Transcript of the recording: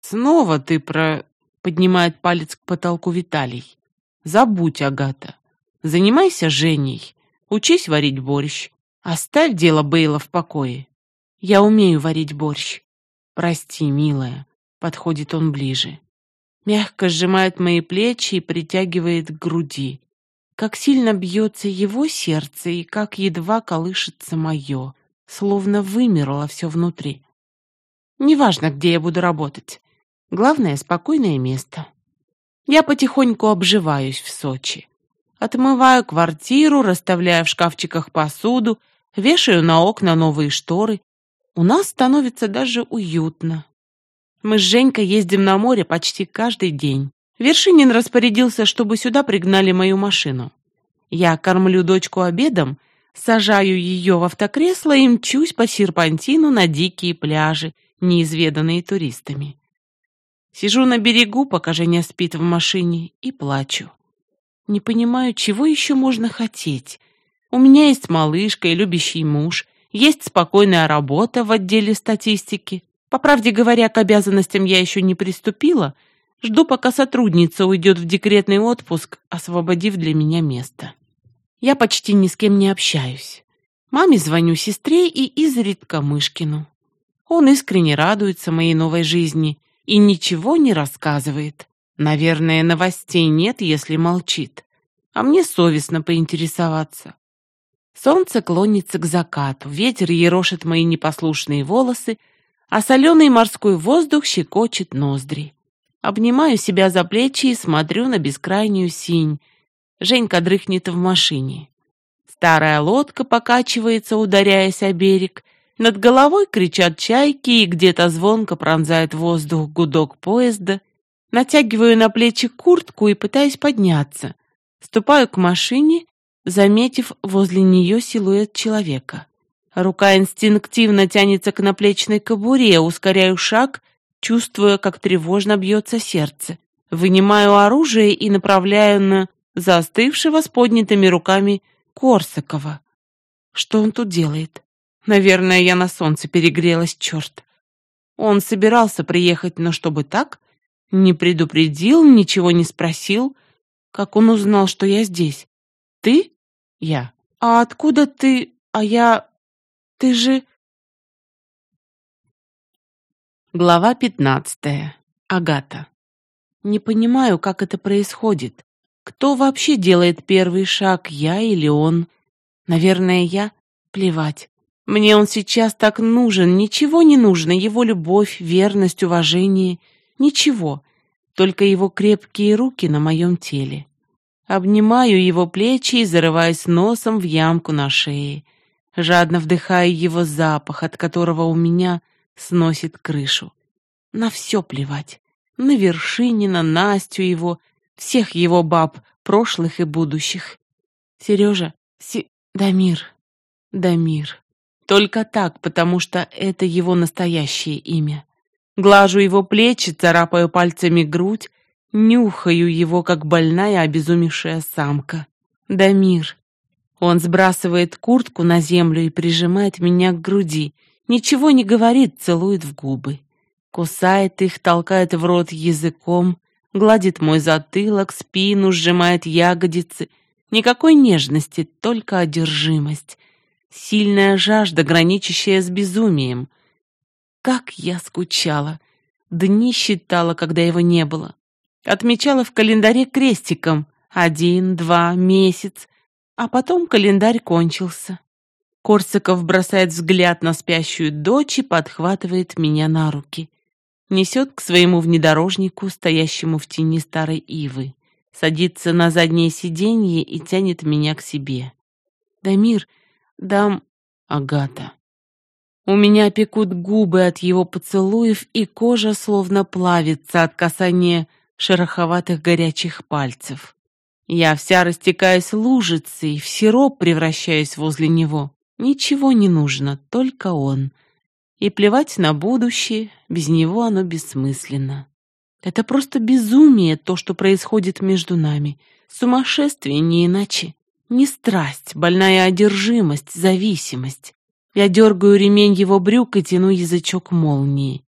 Снова ты про... Поднимает палец к потолку Виталий. Забудь, Агата. Занимайся Женей. Учись варить борщ. Оставь дело Бейла в покое. Я умею варить борщ. Прости, милая. Подходит он ближе. Мягко сжимает мои плечи и притягивает к груди. Как сильно бьется его сердце и как едва колышется мое, словно вымерло все внутри. Неважно, где я буду работать. Главное — спокойное место. Я потихоньку обживаюсь в Сочи. Отмываю квартиру, расставляю в шкафчиках посуду, вешаю на окна новые шторы. У нас становится даже уютно. Мы с Женькой ездим на море почти каждый день. Вершинин распорядился, чтобы сюда пригнали мою машину. Я кормлю дочку обедом, сажаю ее в автокресло и мчусь по серпантину на дикие пляжи, неизведанные туристами. Сижу на берегу, пока Женя спит в машине, и плачу. Не понимаю, чего еще можно хотеть. У меня есть малышка и любящий муж, есть спокойная работа в отделе статистики. По правде говоря, к обязанностям я еще не приступила. Жду, пока сотрудница уйдет в декретный отпуск, освободив для меня место. Я почти ни с кем не общаюсь. Маме звоню сестре и изредка Мышкину. Он искренне радуется моей новой жизни и ничего не рассказывает. Наверное, новостей нет, если молчит. А мне совестно поинтересоваться. Солнце клонится к закату, ветер ерошит мои непослушные волосы, а соленый морской воздух щекочет ноздри. Обнимаю себя за плечи и смотрю на бескрайнюю синь. Женька дрыхнет в машине. Старая лодка покачивается, ударяясь о берег. Над головой кричат чайки, и где-то звонко пронзает воздух гудок поезда. Натягиваю на плечи куртку и пытаюсь подняться. Ступаю к машине, заметив возле нее силуэт человека. Рука инстинктивно тянется к наплечной кобуре, ускоряю шаг, чувствуя, как тревожно бьется сердце. Вынимаю оружие и направляю на застывшего с поднятыми руками Корсакова. Что он тут делает? Наверное, я на солнце перегрелась, черт. Он собирался приехать, но чтобы так? Не предупредил, ничего не спросил. Как он узнал, что я здесь? Ты? Я. А откуда ты? А я... Ты же... Глава 15. Агата. Не понимаю, как это происходит. Кто вообще делает первый шаг, я или он? Наверное, я. Плевать. Мне он сейчас так нужен, ничего не нужно, его любовь, верность, уважение. Ничего, только его крепкие руки на моем теле. Обнимаю его плечи и зарываюсь носом в ямку на шее. Жадно вдыхаю его запах, от которого у меня сносит крышу. На все плевать. На Вершинина, Настю его, всех его баб, прошлых и будущих. Сережа, Дамир. Только так, потому что это его настоящее имя. Глажу его плечи, царапаю пальцами грудь, нюхаю его, как больная, обезумевшая самка. Дамир. Он сбрасывает куртку на землю и прижимает меня к груди. Ничего не говорит, целует в губы. Кусает их, толкает в рот языком, гладит мой затылок, спину, сжимает ягодицы. Никакой нежности, только одержимость. Сильная жажда, граничащая с безумием. Как я скучала. Дни считала, когда его не было. Отмечала в календаре крестиком. 1, 2, месяц. А потом календарь кончился. Корсаков бросает взгляд на спящую дочь и подхватывает меня на руки. Несет к своему внедорожнику, стоящему в тени старой ивы. Садится на заднее сиденье и тянет меня к себе. Дамир, Агата. У меня пекут губы от его поцелуев, и кожа словно плавится от касания шероховатых горячих пальцев. Я вся растекаюсь лужицей, в сироп превращаюсь возле него. Ничего не нужно, только он. И плевать на будущее, без него оно бессмысленно. Это просто безумие, то, что происходит между нами. Сумасшествие, не иначе. Не страсть, больная одержимость, зависимость. Я дергаю ремень его брюк и тяну язычок молнии.